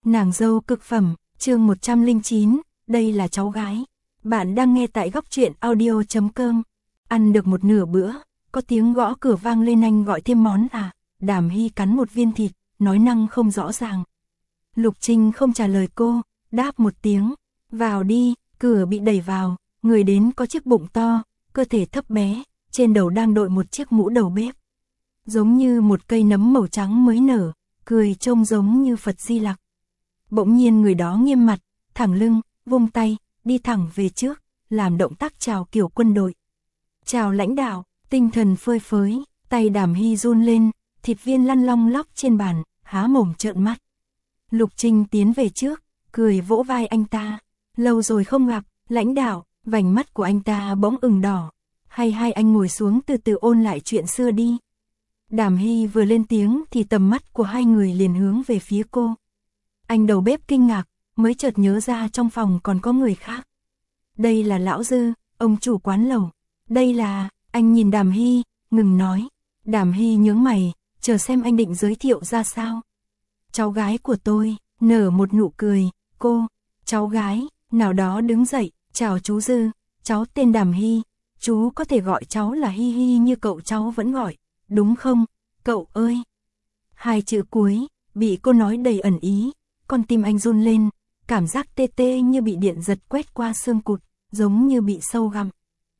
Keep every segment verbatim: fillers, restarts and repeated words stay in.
Nàng dâu cực phẩm, chương một trăm lẻ chín, đây là cháu gái. Bạn đang nghe tại góc truyện audio chấm com. Ăn được một nửa bữa, có tiếng gõ cửa vang lên, anh gọi thêm món à? Đàm Hy cắn một viên thịt, nói năng không rõ ràng. Lục Trinh không trả lời cô, đáp một tiếng, vào đi. Cửa bị đẩy vào, người đến có chiếc bụng to, cơ thể thấp bé, trên đầu đang đội một chiếc mũ đầu bếp. Giống như một cây nấm màu trắng mới nở, cười trông giống như Phật Di Lặc. Bỗng nhiên người đó nghiêm mặt, thẳng lưng, vung tay, đi thẳng về trước, làm động tác chào kiểu quân đội. Chào lãnh đạo, tinh thần phơi phới, tay Đàm Hy run lên, thịt viên lăn long lóc trên bàn, há mồm trợn mắt. Lục Trinh tiến về trước, cười vỗ vai anh ta. Lâu rồi không gặp, lãnh đạo, vành mắt của anh ta bỗng ửng đỏ. Hay hay anh ngồi xuống từ từ ôn lại chuyện xưa đi. Đàm Hy vừa lên tiếng thì tầm mắt của hai người liền hướng về phía cô. Anh đầu bếp kinh ngạc, mới chợt nhớ ra trong phòng còn có người khác. Đây là Lão Dư, ông chủ quán lẩu. Đây là, anh nhìn Đàm Hy, ngừng nói. Đàm Hy nhướng mày, chờ xem anh định giới thiệu ra sao. Cháu gái của tôi, nở một nụ cười, cô, cháu gái, nào đó đứng dậy, chào chú Dư, cháu tên Đàm Hy, chú có thể gọi cháu là Hy Hy như cậu cháu vẫn gọi, đúng không, cậu ơi. Hai chữ cuối, bị cô nói đầy ẩn ý, con tim anh run lên, cảm giác tê tê như bị điện giật quét qua xương cụt, giống như bị sâu gặm.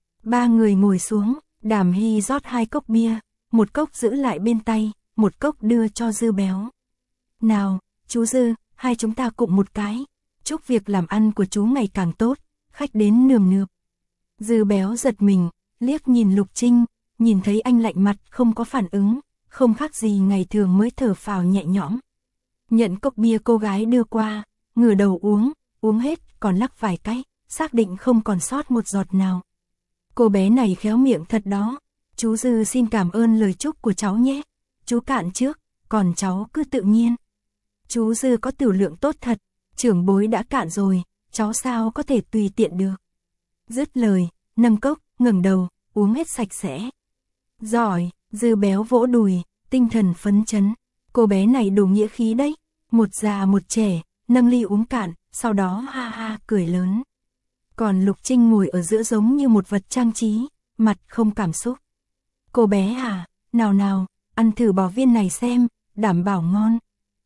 Ba người ngồi xuống, Đàm Hy rót hai cốc bia, một cốc giữ lại bên tay, một cốc đưa cho Dư Béo. Nào, chú Dư, hai chúng ta cùng một cái, chúc việc làm ăn của chú ngày càng tốt, khách đến nườm nượp. Dư Béo giật mình, liếc nhìn Lục Trinh, nhìn thấy anh lạnh mặt không có phản ứng, không khác gì ngày thường mới thở phào nhẹ nhõm. Nhận cốc bia cô gái đưa qua, ngửa đầu uống, uống hết còn lắc vài cái, xác định không còn sót một giọt nào. Cô bé này khéo miệng thật đó, chú Dư xin cảm ơn lời chúc của cháu nhé, chú cạn trước, còn cháu cứ tự nhiên. Chú Dư có tiểu lượng tốt thật, trưởng bối đã cạn rồi, cháu sao có thể tùy tiện được. Dứt lời, nâng cốc, ngẩng đầu, uống hết sạch sẽ. Giỏi, Dư Béo vỗ đùi, tinh thần phấn chấn. Cô bé này đủ nghĩa khí đấy, một già một trẻ, nâng ly uống cạn, sau đó ha ha cười lớn. Còn Lục Trinh ngồi ở giữa giống như một vật trang trí, mặt không cảm xúc. Cô bé à, nào nào, ăn thử bò viên này xem, đảm bảo ngon.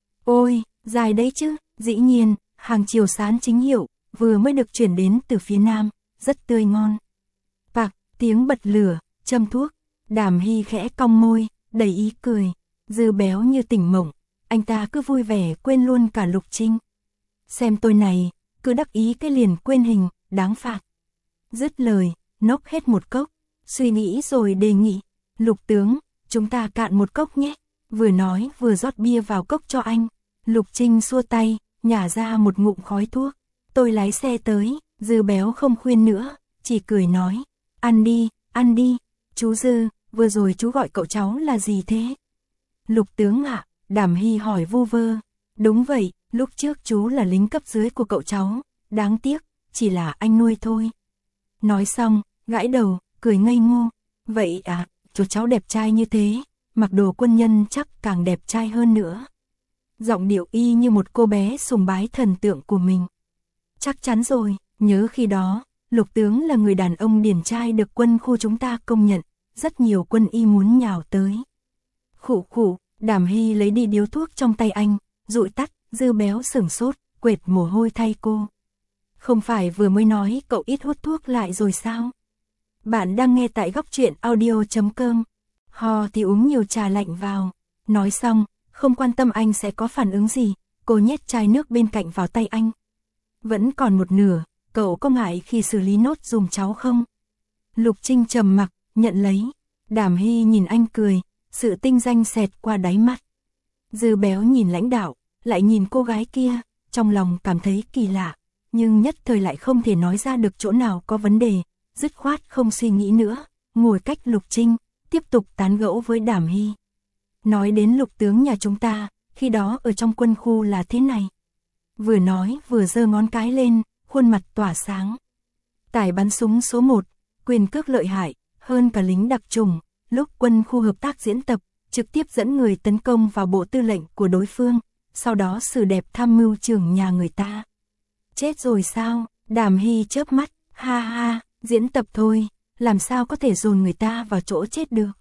Ôi, dài đấy chứ, dĩ nhiên, hàng chiều sán chính hiệu, vừa mới được chuyển đến từ phía Nam, rất tươi ngon. Pạc, tiếng bật lửa, châm thuốc, Đàm Hy khẽ cong môi, đầy ý cười. Dư Béo như tỉnh mộng, anh ta cứ vui vẻ quên luôn cả Lục Trinh. Xem tôi này, cứ đắc ý cái liền quên hình, đáng phạt. Dứt lời, nốc hết một cốc, suy nghĩ rồi đề nghị, Lục tướng, chúng ta cạn một cốc nhé. Vừa nói vừa rót bia vào cốc cho anh. Lục Trinh xua tay, nhả ra một ngụm khói thuốc. Tôi lái xe tới, Dư Béo không khuyên nữa, chỉ cười nói, ăn đi, ăn đi. Chú Dư, vừa rồi chú gọi cậu cháu là gì thế? Lục tướng ạ, à, Đàm Hy hỏi vu vơ. Đúng vậy, lúc trước chú là lính cấp dưới của cậu cháu, đáng tiếc, chỉ là anh nuôi thôi. Nói xong, gãi đầu, cười ngây ngô. Vậy à, chú cháu đẹp trai như thế, mặc đồ quân nhân chắc càng đẹp trai hơn nữa. Giọng điệu y như một cô bé sùng bái thần tượng của mình. Chắc chắn rồi, nhớ khi đó, Lục tướng là người đàn ông điển trai được quân khu chúng ta công nhận, rất nhiều quân y muốn nhào tới. Khụ khụ, Đàm Hy lấy đi điếu thuốc trong tay anh, dụi tắt. Dư Béo sửng sốt, quệt mồ hôi thay cô. Không phải vừa mới nói cậu ít hút thuốc lại rồi sao? Bạn đang nghe tại góc truyện audio chấm com. Ho thì uống nhiều trà lạnh vào. Nói xong, không quan tâm anh sẽ có phản ứng gì, cô nhét chai nước bên cạnh vào tay anh. Vẫn còn một nửa, cậu có ngại khi xử lý nốt dùm cháu không? Lục Trinh trầm mặc, nhận lấy. Đàm Hy nhìn anh cười, sự tinh danh xẹt qua đáy mắt. Dư Béo nhìn lãnh đạo, lại nhìn cô gái kia, trong lòng cảm thấy kỳ lạ, nhưng nhất thời lại không thể nói ra được chỗ nào có vấn đề, dứt khoát không suy nghĩ nữa, ngồi cách Lục Trinh, tiếp tục tán gẫu với Đàm Hy. Nói đến Lục tướng nhà chúng ta, khi đó ở trong quân khu là thế này. Vừa nói vừa giơ ngón cái lên, khuôn mặt tỏa sáng. Tài bắn súng số một, quyền cước lợi hại, hơn cả lính đặc chủng, lúc quân khu hợp tác diễn tập, trực tiếp dẫn người tấn công vào bộ tư lệnh của đối phương, sau đó xử đẹp tham mưu trưởng nhà người ta. Chết rồi sao? Đàm Hy chớp mắt, ha ha, diễn tập thôi, làm sao có thể dồn người ta vào chỗ chết được.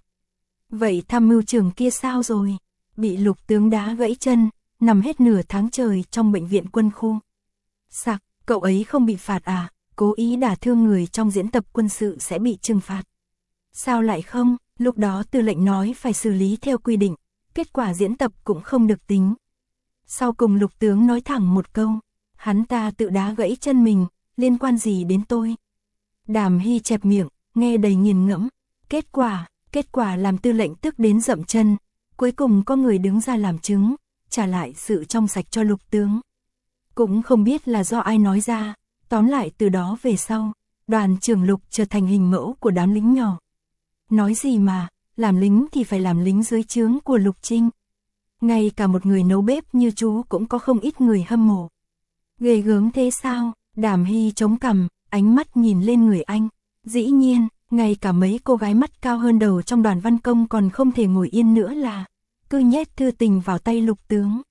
Vậy tham mưu trưởng kia sao rồi? Bị Lục tướng đá gãy chân, nằm hết nửa tháng trời trong bệnh viện quân khu. Sặc, cậu ấy không bị phạt à? Cố ý đả thương người trong diễn tập quân sự sẽ bị trừng phạt. Sao lại không? Lúc đó tư lệnh nói phải xử lý theo quy định, kết quả diễn tập cũng không được tính. Sau cùng Lục tướng nói thẳng một câu, hắn ta tự đá gãy chân mình, liên quan gì đến tôi? Đàm Hy chẹp miệng, nghe đầy nghiền ngẫm. Kết quả, kết quả làm tư lệnh tức đến dậm chân, cuối cùng có người đứng ra làm chứng, trả lại sự trong sạch cho Lục tướng. Cũng không biết là do ai nói ra, tóm lại từ đó về sau, đoàn trưởng Lục trở thành hình mẫu của đám lính nhỏ. Nói gì mà, làm lính thì phải làm lính dưới trướng của Lục Trinh. Ngay cả một người nấu bếp như chú cũng có không ít người hâm mộ. Ghê gớm thế sao? Đàm Hy chống cằm, ánh mắt nhìn lên người anh. Dĩ nhiên, ngay cả mấy cô gái mắt cao hơn đầu trong đoàn văn công còn không thể ngồi yên nữa là cứ nhét thư tình vào tay Lục tướng.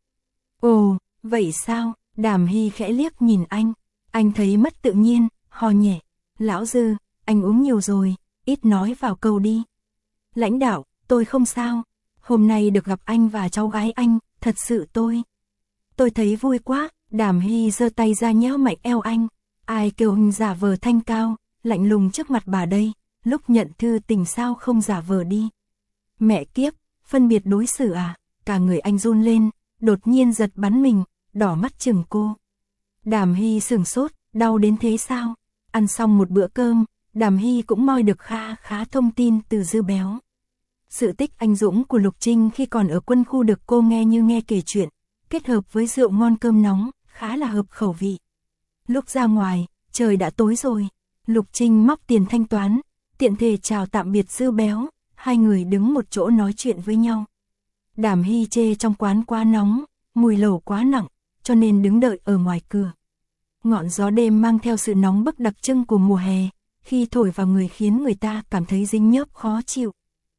Ồ, vậy sao? Đàm Hy khẽ liếc nhìn anh. Anh thấy mất tự nhiên, hò nhẹ. Lão Dư, anh uống nhiều rồi, ít nói vào câu đi. Lãnh đạo, tôi không sao. Hôm nay được gặp anh và cháu gái anh, thật sự tôi. Tôi thấy vui quá. Đàm Hy giơ tay ra nhéo mạnh eo anh. Ai kêu anh giả vờ thanh cao, lạnh lùng trước mặt bà đây. Lúc nhận thư tình sao không giả vờ đi. Mẹ kiếp, phân biệt đối xử à? Cả người anh run lên, đột nhiên giật bắn mình, đỏ mắt chừng cô. Đàm Hy sửng sốt, đau đến thế sao? Ăn xong một bữa cơm, Đàm Hy cũng moi được kha khá thông tin từ Dư Béo. Sự tích anh dũng của Lục Trinh khi còn ở quân khu được cô nghe như nghe kể chuyện, kết hợp với rượu ngon cơm nóng, khá là hợp khẩu vị. Lúc ra ngoài, trời đã tối rồi, Lục Trinh móc tiền thanh toán, tiện thể chào tạm biệt Dư Béo, hai người đứng một chỗ nói chuyện với nhau. Đàm Hy chê trong quán quá nóng, mùi lẩu quá nặng, cho nên đứng đợi ở ngoài cửa. Ngọn gió đêm mang theo sự nóng bức đặc trưng của mùa hè, khi thổi vào người khiến người ta cảm thấy dính nhớp khó chịu.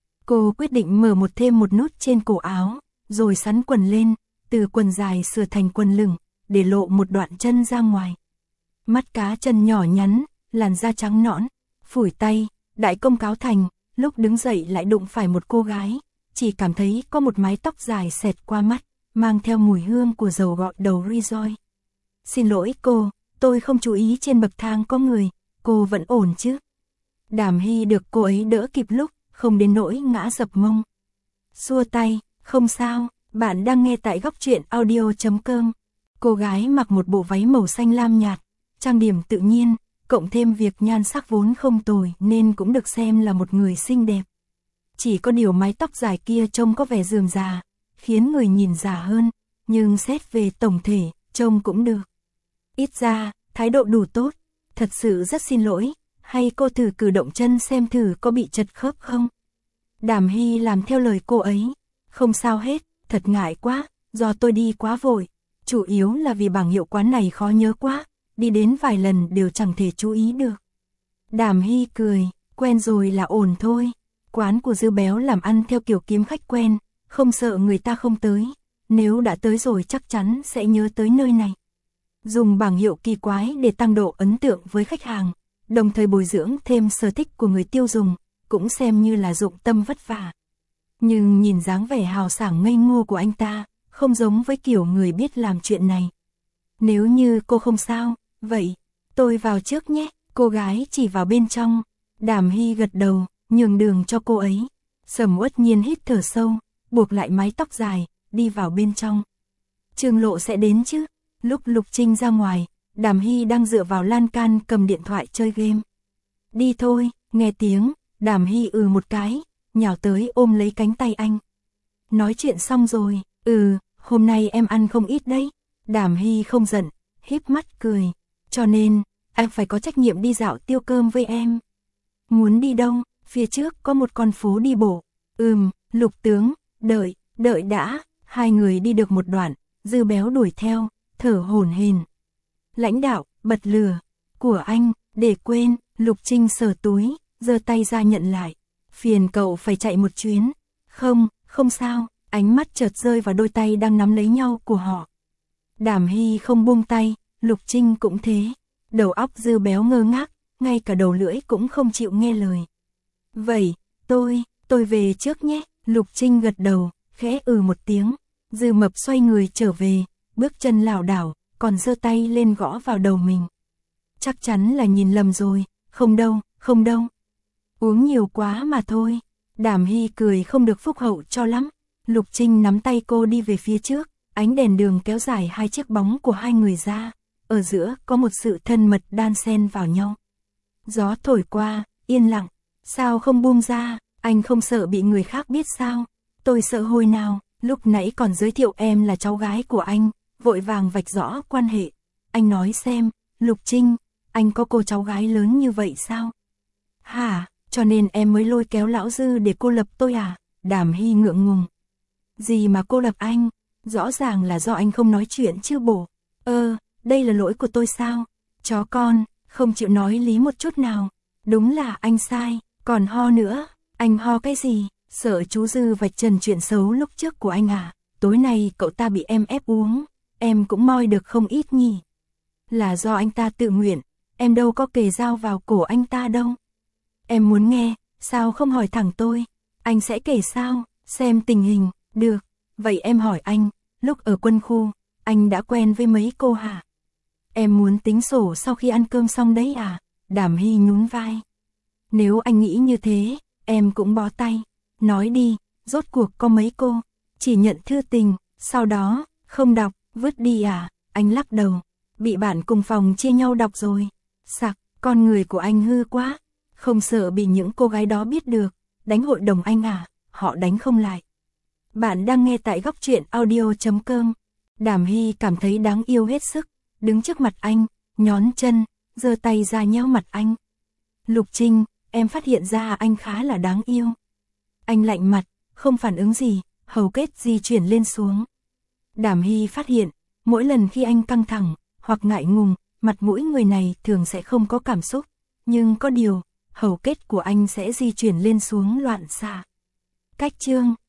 Cô quyết định mở một thêm một nút trên cổ áo, rồi xắn quần lên, từ quần dài sửa thành quần lửng, để lộ một đoạn chân ra ngoài. Mắt cá chân nhỏ nhắn, làn da trắng nõn, phủi tay, đại công cáo thành, lúc đứng dậy lại đụng phải một cô gái, chỉ cảm thấy có một mái tóc dài xẹt qua mắt, mang theo mùi hương của dầu gội đầu Rizoi. Xin lỗi cô, tôi không chú ý trên bậc thang có người, cô vẫn ổn chứ? Đàm Hy được cô ấy đỡ kịp lúc, không đến nỗi ngã dập mông. Xua tay, không sao, bạn đang nghe tại góc truyện audio chấm com. Cô gái mặc một bộ váy màu xanh lam nhạt, trang điểm tự nhiên, cộng thêm việc nhan sắc vốn không tồi nên cũng được xem là một người xinh đẹp. Chỉ có điều mái tóc dài kia trông có vẻ rườm rà, khiến người nhìn già hơn, nhưng xét về tổng thể, trông cũng được. Ít ra, thái độ đủ tốt, thật sự rất xin lỗi, hay cô thử cử động chân xem thử có bị chật khớp không? Đàm Hy làm theo lời cô ấy, không sao hết, thật ngại quá, do tôi đi quá vội, chủ yếu là vì bảng hiệu quán này khó nhớ quá, đi đến vài lần đều chẳng thể chú ý được. Đàm Hy cười, quen rồi là ổn thôi, quán của Dư Béo làm ăn theo kiểu kiếm khách quen, không sợ người ta không tới, nếu đã tới rồi chắc chắn sẽ nhớ tới nơi này. Dùng bảng hiệu kỳ quái để tăng độ ấn tượng với khách hàng, đồng thời bồi dưỡng thêm sở thích của người tiêu dùng, cũng xem như là dụng tâm vất vả. Nhưng nhìn dáng vẻ hào sảng ngây ngô của anh ta, không giống với kiểu người biết làm chuyện này. Nếu như cô không sao, vậy, tôi vào trước nhé, cô gái chỉ vào bên trong. Đàm Hy gật đầu, nhường đường cho cô ấy. Sầm Uất Nhiên hít thở sâu, buộc lại mái tóc dài, đi vào bên trong. Trương Lộ sẽ đến chứ? Lúc Lục Trinh ra ngoài, Đàm Hy đang dựa vào lan can cầm điện thoại chơi game. Đi thôi, nghe tiếng, Đàm Hy ừ một cái, nhào tới ôm lấy cánh tay anh. Nói chuyện xong rồi, ừ, hôm nay em ăn không ít đấy. Đàm Hy không giận, híp mắt cười. Cho nên, anh phải có trách nhiệm đi dạo tiêu cơm với em. Muốn đi đâu? Phía trước có một con phố đi bộ. Ừm, Lục tướng, đợi, đợi đã. Hai người đi được một đoạn, Dư Béo đuổi theo, thở hổn hển. Lãnh đạo, bật lửa. Của anh, để quên. Lục Trinh sờ túi, giơ tay ra nhận lại. Phiền cậu phải chạy một chuyến. Không, không sao, ánh mắt chợt rơi vào đôi tay đang nắm lấy nhau của họ. Đàm Hy không buông tay, Lục Trinh cũng thế, đầu óc dư béo ngơ ngác, ngay cả đầu lưỡi cũng không chịu nghe lời. Vậy, tôi, tôi về trước nhé, Lục Trinh gật đầu, khẽ ừ một tiếng, Dư Mập xoay người trở về, bước chân lảo đảo, còn giơ tay lên gõ vào đầu mình. Chắc chắn là nhìn lầm rồi, không đâu, không đâu. Uống nhiều quá mà thôi. Đàm Hy cười không được phúc hậu cho lắm. Lục Trinh nắm tay cô đi về phía trước, ánh đèn đường kéo dài hai chiếc bóng của hai người ra, ở giữa có một sự thân mật đan xen vào nhau. Gió thổi qua, yên lặng, sao không buông ra, anh không sợ bị người khác biết sao? Tôi sợ hồi nào, lúc nãy còn giới thiệu em là cháu gái của anh, vội vàng vạch rõ quan hệ. Anh nói xem, Lục Trinh, anh có cô cháu gái lớn như vậy sao? Hả, cho nên em mới lôi kéo lão Dư để cô lập tôi à? Đàm Hy ngượng ngùng. Gì mà cô lập anh, rõ ràng là do anh không nói chuyện chứ bổ. Ơ, đây là lỗi của tôi sao? Chó con, không chịu nói lý một chút nào. Đúng là anh sai, còn ho nữa, anh ho cái gì? Sợ chú Dư vạch trần chuyện xấu lúc trước của anh à? Tối nay cậu ta bị em ép uống, em cũng moi được không ít nhỉ? Là do anh ta tự nguyện, em đâu có kề dao vào cổ anh ta đâu. Em muốn nghe, sao không hỏi thẳng tôi? Anh sẽ kể sao? Xem tình hình, được. Vậy em hỏi anh, lúc ở quân khu, anh đã quen với mấy cô hả? Em muốn tính sổ sau khi ăn cơm xong đấy à? Đàm Hy nhún vai. Nếu anh nghĩ như thế, em cũng bó tay. Nói đi, rốt cuộc có mấy cô? Chỉ nhận thư tình, sau đó, không đọc, vứt đi à? Anh lắc đầu. Bị bạn cùng phòng chia nhau đọc rồi. Sặc, con người của anh hư quá. Không sợ bị những cô gái đó biết được. Đánh hội đồng anh à? Họ đánh không lại. Bạn đang nghe tại góc truyện audio chấm com. Đàm Hy cảm thấy đáng yêu hết sức. Đứng trước mặt anh, nhón chân, giơ tay ra nhéo mặt anh. Lục Trinh, em phát hiện ra anh khá là đáng yêu. Anh lạnh mặt, không phản ứng gì, hầu kết di chuyển lên xuống. Đàm Hy phát hiện, mỗi lần khi anh căng thẳng, hoặc ngại ngùng, mặt mũi người này thường sẽ không có cảm xúc. Nhưng có điều, hầu kết của anh sẽ di chuyển lên xuống loạn xạ. Cách chương